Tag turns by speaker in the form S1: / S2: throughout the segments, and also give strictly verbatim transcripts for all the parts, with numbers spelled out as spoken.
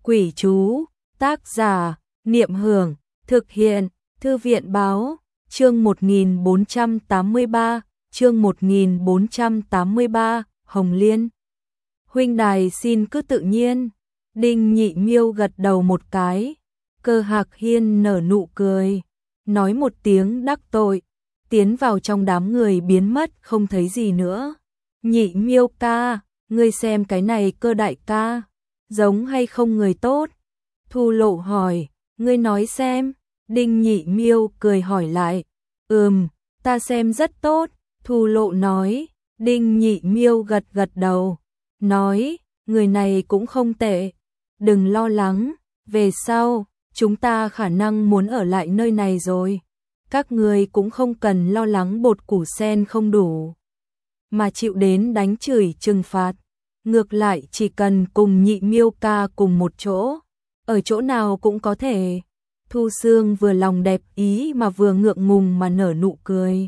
S1: Quỷ chú, tác giả, Niệm Hưởng, thực hiện, Thư viện báo, chương một nghìn bốn trăm tám mươi ba, chương một nghìn bốn trăm tám mươi ba, Hồng Liên. Huynh đài xin cứ tự nhiên. Đinh Nhị Miêu gật đầu một cái, Cơ Hạc Hiên nở nụ cười, nói một tiếng đắc tội, tiến vào trong đám người biến mất không thấy gì nữa. Nhị Miêu ca, ngươi xem cái này Cơ đại ca, giống hay không người tốt? Thu Lộ hỏi, ngươi nói xem. Đinh Nhị Miêu cười hỏi lại, ừm, ta xem rất tốt. Thu Lộ nói. Đinh Nhị Miêu gật gật đầu, nói, người này cũng không tệ, đừng lo lắng, về sau, chúng ta khả năng muốn ở lại nơi này rồi. Các người cũng không cần lo lắng bột củ sen không đủ, mà chịu đến đánh chửi trừng phạt. Ngược lại chỉ cần cùng Nhị Miêu ca cùng một chỗ, ở chỗ nào cũng có thể. Thu Sương vừa lòng đẹp ý mà vừa ngượng ngùng mà nở nụ cười.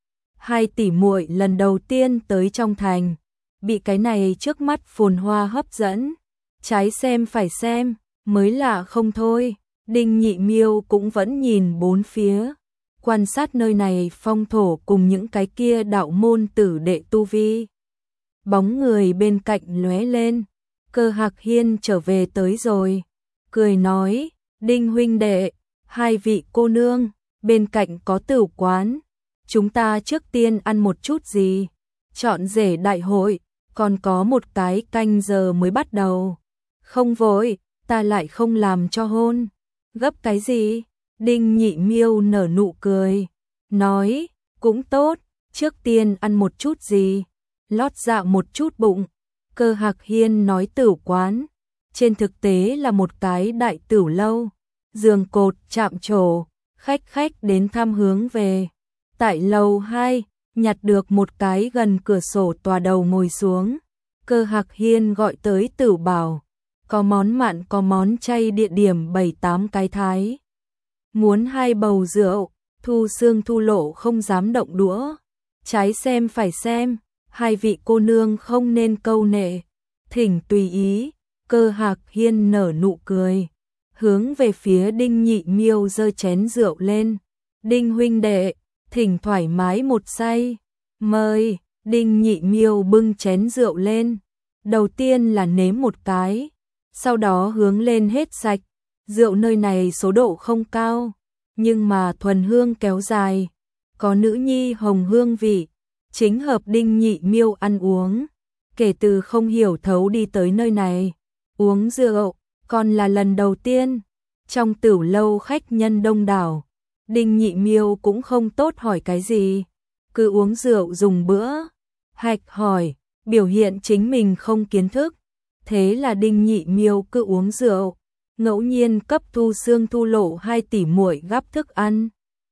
S1: Hai tỷ muội lần đầu tiên tới trong thành, bị cái này trước mắt phồn hoa hấp dẫn, trái xem phải xem, mới lạ không thôi. Đinh Nhị Miêu cũng vẫn nhìn bốn phía, quan sát nơi này phong thổ cùng những cái kia đạo môn tử đệ tu vi. Bóng người bên cạnh lóe lên, Cơ Hạc Hiên trở về tới rồi, cười nói, Đinh huynh đệ, hai vị cô nương, bên cạnh có tửu quán, chúng ta trước tiên ăn một chút gì, chọn rể đại hội, còn có một cái canh giờ mới bắt đầu. Không vội, ta lại không làm cho hôn. Gấp cái gì? Đinh Nhị Miêu nở nụ cười, nói, cũng tốt, trước tiên ăn một chút gì, lót dạ một chút bụng. Cơ Hạc Hiên nói tửu quán, trên thực tế là một cái đại tửu lâu, giường cột chạm trổ, khách khách đến thăm hướng về. Tại lầu hai, nhặt được một cái gần cửa sổ tòa đầu ngồi xuống, Cơ Hạc Hiên gọi tới tửu bảo, có món mặn có món chay, địa điểm bảy tám cái thái. Muốn hai bầu rượu. Thu Sương Thu Lộ không dám động đũa, trái xem phải xem, hai vị cô nương không nên câu nệ, thỉnh tùy ý. Cơ Hạc Hiên nở nụ cười, hướng về phía Đinh Nhị Miêu giơ chén rượu lên, Đinh huynh đệ, thỉnh thoải mái một say, mời. Đinh Nhị Miêu bưng chén rượu lên, đầu tiên là nếm một cái, sau đó hướng lên hết sạch. Rượu nơi này số độ không cao, nhưng mà thuần hương kéo dài, có nữ nhi hồng hương vị, chính hợp Đinh Nhị Miêu ăn uống. Kể từ không hiểu thấu đi tới nơi này, uống rượu, còn là lần đầu tiên. Trong tửu lâu khách nhân đông đảo, Đinh Nhị Miêu cũng không tốt hỏi cái gì, cứ uống rượu dùng bữa. Hạch hỏi, biểu hiện chính mình không kiến thức, thế là Đinh Nhị Miêu cứ uống rượu, ngẫu nhiên cấp Thu Sương Thu Lộ hai tỷ muội gắp thức ăn.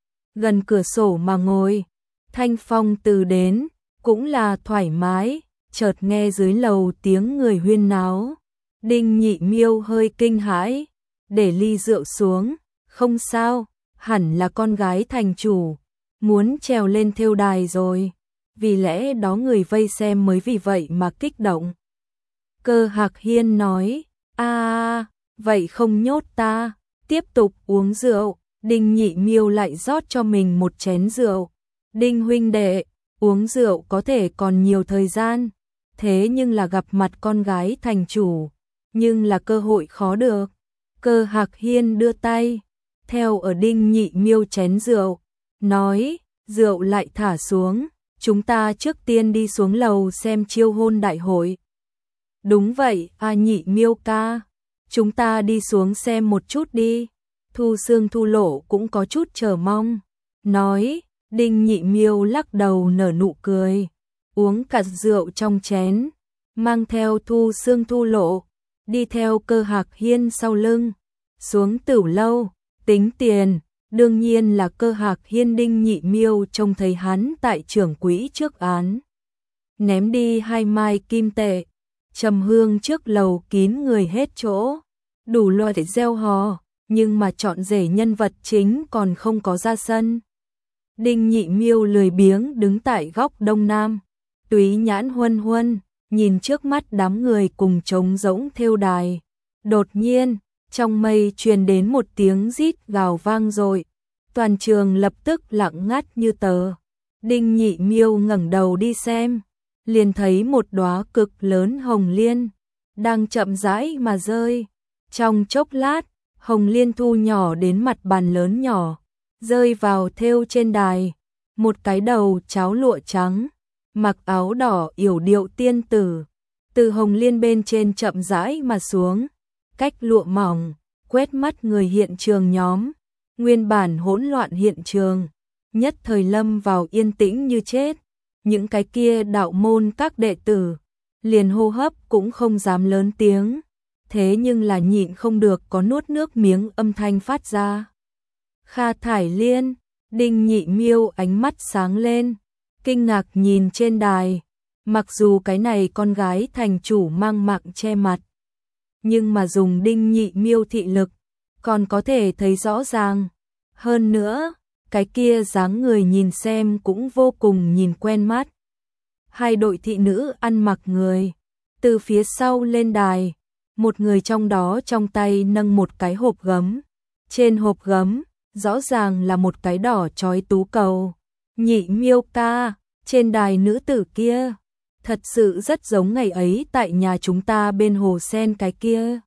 S1: Gần cửa sổ mà ngồi, thanh phong từ đến, cũng là thoải mái, chợt nghe dưới lầu tiếng người huyên náo. Đinh Nhị Miêu hơi kinh hãi, để ly rượu xuống, không sao, hẳn là con gái thành chủ, muốn trèo lên thêu đài rồi, vì lẽ đó người vây xem mới vì vậy mà kích động. Cơ Hạc Hiên nói, a vậy không nhốt ta, tiếp tục uống rượu. Đinh Nhị Miêu lại rót cho mình một chén rượu, Đinh huynh đệ, uống rượu có thể còn nhiều thời gian, thế nhưng là gặp mặt con gái thành chủ, nhưng là cơ hội khó được. Cơ Hạc Hiên đưa tay, theo ở Đinh Nhị Miêu chén rượu, nói, rượu lại thả xuống, chúng ta trước tiên đi xuống lầu xem chiêu hôn đại hội. Đúng vậy, a Nhị Miêu ca, chúng ta đi xuống xem một chút đi. Thu Sương Thu Lộ cũng có chút chờ mong, nói. Đinh Nhị Miêu lắc đầu nở nụ cười, uống cạn rượu trong chén, mang theo Thu Sương Thu Lộ, đi theo Cơ Hạc Hiên sau lưng, xuống tửu lâu, tính tiền. Đương nhiên là Cơ Hạc Hiên. Đinh Nhị Miêu trông thấy hắn tại trưởng quỹ trước án, ném đi hai mai kim tệ, trầm hương trước lầu kín người hết chỗ, đủ loại để gieo hò, nhưng mà chọn rể nhân vật chính còn không có ra sân. Đinh Nhị Miêu lười biếng đứng tại góc đông nam, túy nhãn huân huân, nhìn trước mắt đám người cùng trống rỗng thêu đài, Đột nhiên, trong mây truyền đến một tiếng rít gào vang dội, toàn trường lập tức lặng ngắt như tờ. Đinh Nhị Miêu ngẩng đầu đi xem, liền thấy một đóa cực lớn hồng liên đang chậm rãi mà rơi. Trong chốc lát, hồng liên thu nhỏ đến mặt bàn lớn nhỏ, rơi vào thêu trên đài. Một cái đầu cháo lụa trắng, mặc áo đỏ yểu điệu tiên tử, từ hồng liên bên trên chậm rãi mà xuống, cách lụa mỏng, quét mắt người hiện trường nhóm. Nguyên bản hỗn loạn hiện trường, nhất thời lâm vào yên tĩnh như chết. Những cái kia đạo môn các đệ tử, liền hô hấp cũng không dám lớn tiếng, thế nhưng là nhịn không được có nuốt nước miếng âm thanh phát ra. Kha Thải Liên, Đinh Nhị Miêu ánh mắt sáng lên, kinh ngạc nhìn trên đài. Mặc dù cái này con gái thành chủ mang mạng che mặt, nhưng mà dùng Đinh Nhị Miêu thị lực, còn có thể thấy rõ ràng. Hơn nữa, cái kia dáng người nhìn xem cũng vô cùng nhìn quen mắt. Hai đội thị nữ ăn mặc người, từ phía sau lên đài, một người trong đó trong tay nâng một cái hộp gấm. Trên hộp gấm, rõ ràng là một cái đỏ chói tú cầu. Nhị Miêu ca, trên đài nữ tử kia, thật sự rất giống ngày ấy tại nhà chúng ta bên hồ sen cái kia.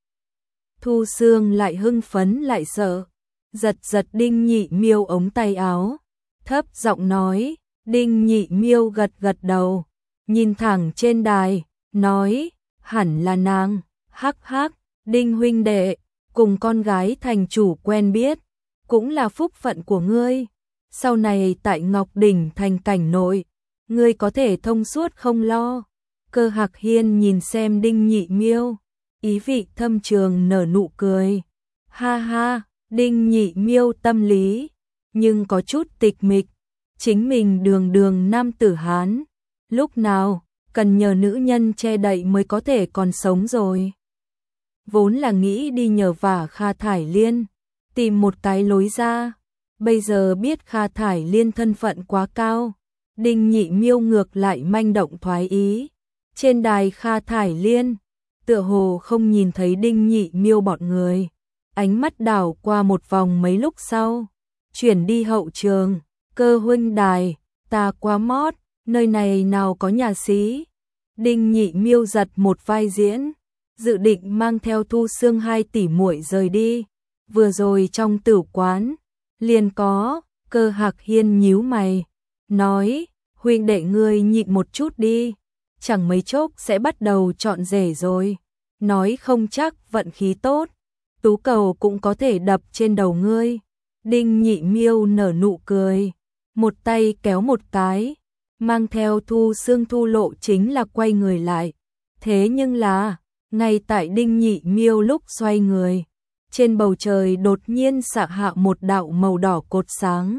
S1: Thu Sương lại hưng phấn lại sợ, giật giật Đinh Nhị Miêu ống tay áo, thấp giọng nói. Đinh Nhị Miêu gật gật đầu, nhìn thẳng trên đài, nói, hẳn là nàng. Hắc hắc, Đinh huynh đệ, cùng con gái thành chủ quen biết, cũng là phúc phận của ngươi. Sau này tại Ngọc Đỉnh thành cảnh nội, ngươi có thể thông suốt không lo. Cơ Hạc Hiên nhìn xem Đinh Nhị Miêu, ý vị thâm trường nở nụ cười. Ha ha, Đinh Nhị Miêu tâm lý, nhưng có chút tịch mịch. Chính mình đường đường nam tử Hán, lúc nào cần nhờ nữ nhân che đậy mới có thể còn sống rồi. Vốn là nghĩ đi nhờ vả Kha Thải Liên, tìm một cái lối ra. Bây giờ biết Kha Thải Liên thân phận quá cao, Đinh Nhị Miêu ngược lại manh động thoái ý. Trên đài Kha Thải Liên, tựa hồ không nhìn thấy Đinh Nhị Miêu bọn người, ánh mắt đảo qua một vòng mấy lúc sau, chuyển đi hậu trường. Cơ huynh đài, ta quá mót, nơi này nào có nhà xí. Đinh Nhị Miêu giật một vai diễn, dự định mang theo Thu Sương hai tỷ muội rời đi. Vừa rồi trong tử quán, liền có. Cơ Hạc Hiên nhíu mày, nói, huynh đệ ngươi nhịn một chút đi, chẳng mấy chốc sẽ bắt đầu chọn rể rồi. Nói không chắc vận khí tốt, tú cầu cũng có thể đập trên đầu ngươi. Đinh Nhị Miêu nở nụ cười, một tay kéo một cái, mang theo Thu Sương Thu lộ chính là quay người lại. Thế nhưng là, ngay tại Đinh Nhị Miêu lúc xoay người, trên bầu trời đột nhiên xạ hạ một đạo màu đỏ cột sáng,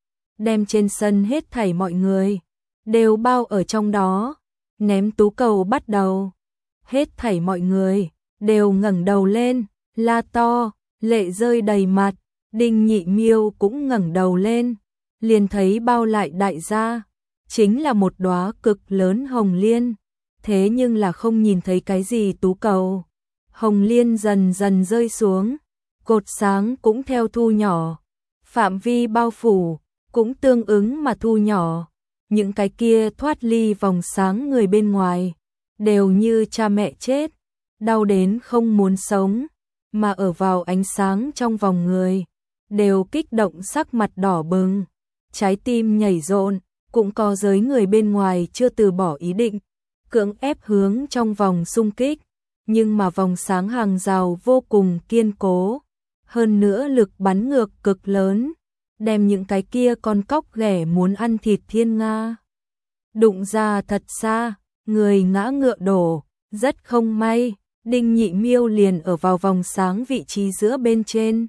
S1: đem trên sân hết thảy mọi người đều bao ở trong đó. Ném tú cầu bắt đầu, hết thảy mọi người đều ngẩng đầu lên, la to, lệ rơi đầy mặt. Đinh Nhị Miêu cũng ngẩng đầu lên, liền thấy bao lại đại gia, chính là một đóa cực lớn hồng liên, thế nhưng là không nhìn thấy cái gì tú cầu. Hồng liên dần dần rơi xuống, cột sáng cũng theo thu nhỏ, phạm vi bao phủ cũng tương ứng mà thu nhỏ. Những cái kia thoát ly vòng sáng người bên ngoài, đều như cha mẹ chết, đau đến không muốn sống, mà ở vào ánh sáng trong vòng người, đều kích động sắc mặt đỏ bừng, trái tim nhảy rộn. Cũng có giới người bên ngoài chưa từ bỏ ý định, cưỡng ép hướng trong vòng xung kích, nhưng mà vòng sáng hàng rào vô cùng kiên cố, hơn nữa lực bắn ngược cực lớn, đem những cái kia con cóc ghẻ muốn ăn thịt thiên nga đụng ra thật xa, người ngã ngựa đổ. Rất không may, Đinh Nhị Miêu liền ở vào vòng sáng vị trí giữa bên trên.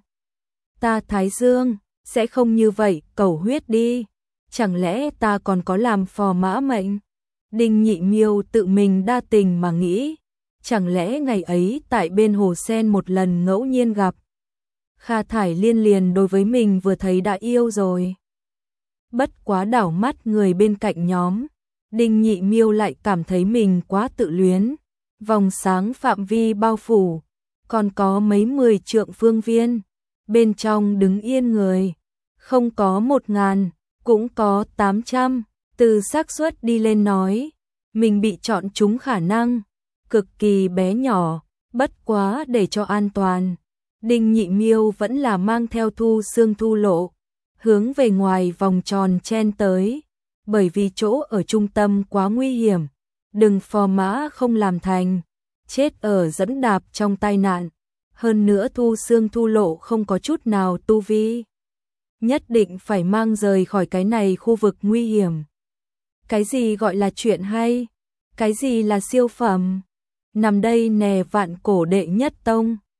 S1: Ta Thái Dương, sẽ không như vậy, cầu huyết đi. Chẳng lẽ ta còn có làm phò mã mệnh? Đinh Nhị Miêu tự mình đa tình mà nghĩ, chẳng lẽ ngày ấy tại bên hồ sen một lần ngẫu nhiên gặp, Kha Thải Liên liền đối với mình vừa thấy đã yêu rồi. Bất quá đảo mắt người bên cạnh nhóm, Đinh Nhị Miêu lại cảm thấy mình quá tự luyến. Vòng sáng phạm vi bao phủ, còn có mấy mười trượng phương viên, bên trong đứng yên người, không có một ngàn, cũng có tám trăm, từ xác suất đi lên nói, mình bị chọn trúng khả năng, cực kỳ bé nhỏ, bất quá để cho an toàn. Đinh Nhị Miêu vẫn là mang theo Thu Xương Thu Lộ, hướng về ngoài vòng tròn chen tới, bởi vì chỗ ở trung tâm quá nguy hiểm, đừng phò mã không làm thành, chết ở dẫm đạp trong tai nạn. Hơn nữa Thu Xương Thu Lộ không có chút nào tu vi, nhất định phải mang rời khỏi cái này khu vực nguy hiểm. Cái gì gọi là chuyện hay? Cái gì là siêu phẩm? Nằm đây nè vạn cổ đệ nhất tông.